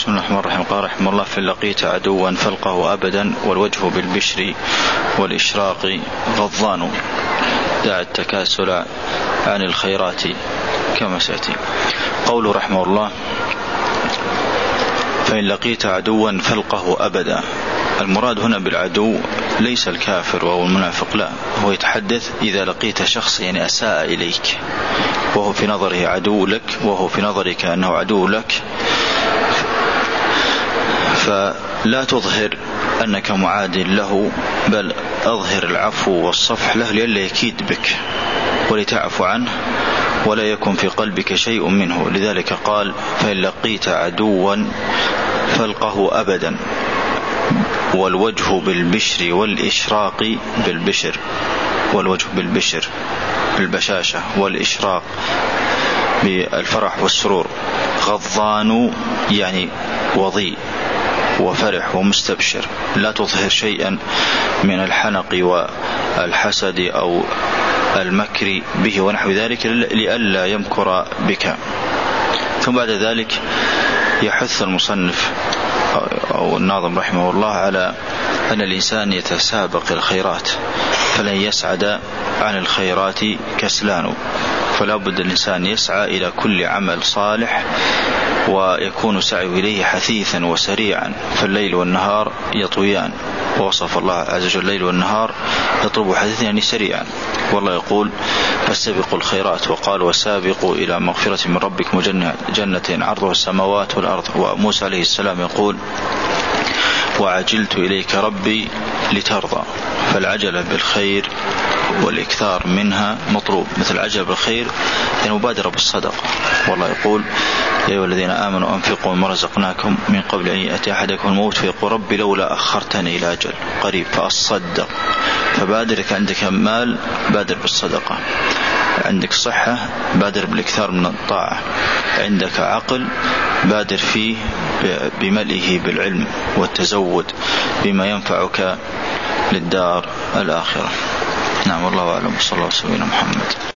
بسم الله الرحمن الرحيم. قال رحمه الله: فإن لقيت عدوا فالقه أبدا والوجه بالبشر والإشراق غضان، دع التكاسل عن الخيرات كما سيأتي. قوله رحمه الله: فإن لقيت عدوا فالقه أبدا. المراد هنا بالعدو ليس الكافر وهو المنافق، لا، هو يتحدث إذا لقيت شخص يعني أساء إليك وهو في نظره عدو لك وهو في نظرك أنه عدو لك، فلا تظهر أنك معاد له، بل أظهر العفو والصفح له لئلا يكيد بك ولتعفو عنه ولا يكن في قلبك شيء منه. لذلك قال: فإن لقيت عدوا فالقه أبدا والوجه بالبشر والإشراق بالبشر، والوجه بالبشر بالبشاشة والإشراق بالفرح والسرور. غضان يعني وضيء وفرح ومستبشر، لا تظهر شيئا من الحنق والحسد أو المكر به ونحو ذلك لئلا يمكر بك. ثم بعد ذلك يحث المصنف أو الناظم رحمه الله على أن الإنسان يتسابق الخيرات، فلن يسعد عن الخيرات كسلان، فلا بد الإنسان يسعى إلى كل عمل صالح ويكون سعيه إليه حثيثا وسريعا، فالليل والنهار يطويان، ووصف الله عز وجل الليل والنهار يطلب حثيثا يعني سريعا. والله يقول: فاستبقوا الخيرات، وقال: وسابقوا إلى مغفرة من ربكم جنة عرضها السماوات والأرض. وموسى عليه السلام يقول: وعجلت إليك ربي لترضى. فالعجلة بالخير والإكثار منها مطلوب، مثل العجلة بالخير يعني مبادرة بالصدقة. والله يقول: يا أيها الذين آمنوا أنفقوا مما رزقناكم من قبل أن يأتي أحدكم الموت فيقول: ربي لولا أخرتني إلى أجل قريب فأصدق. فبادرك، عندك مال بادر بالصدقة، عندك صحة بادر بالإكثار من الطاعة، عندك عقل بادر فيه بملئه بالعلم والتزود بما ينفعك للدار الآخرة. نعم، والله أعلم. صلى الله عليه وسلم محمد.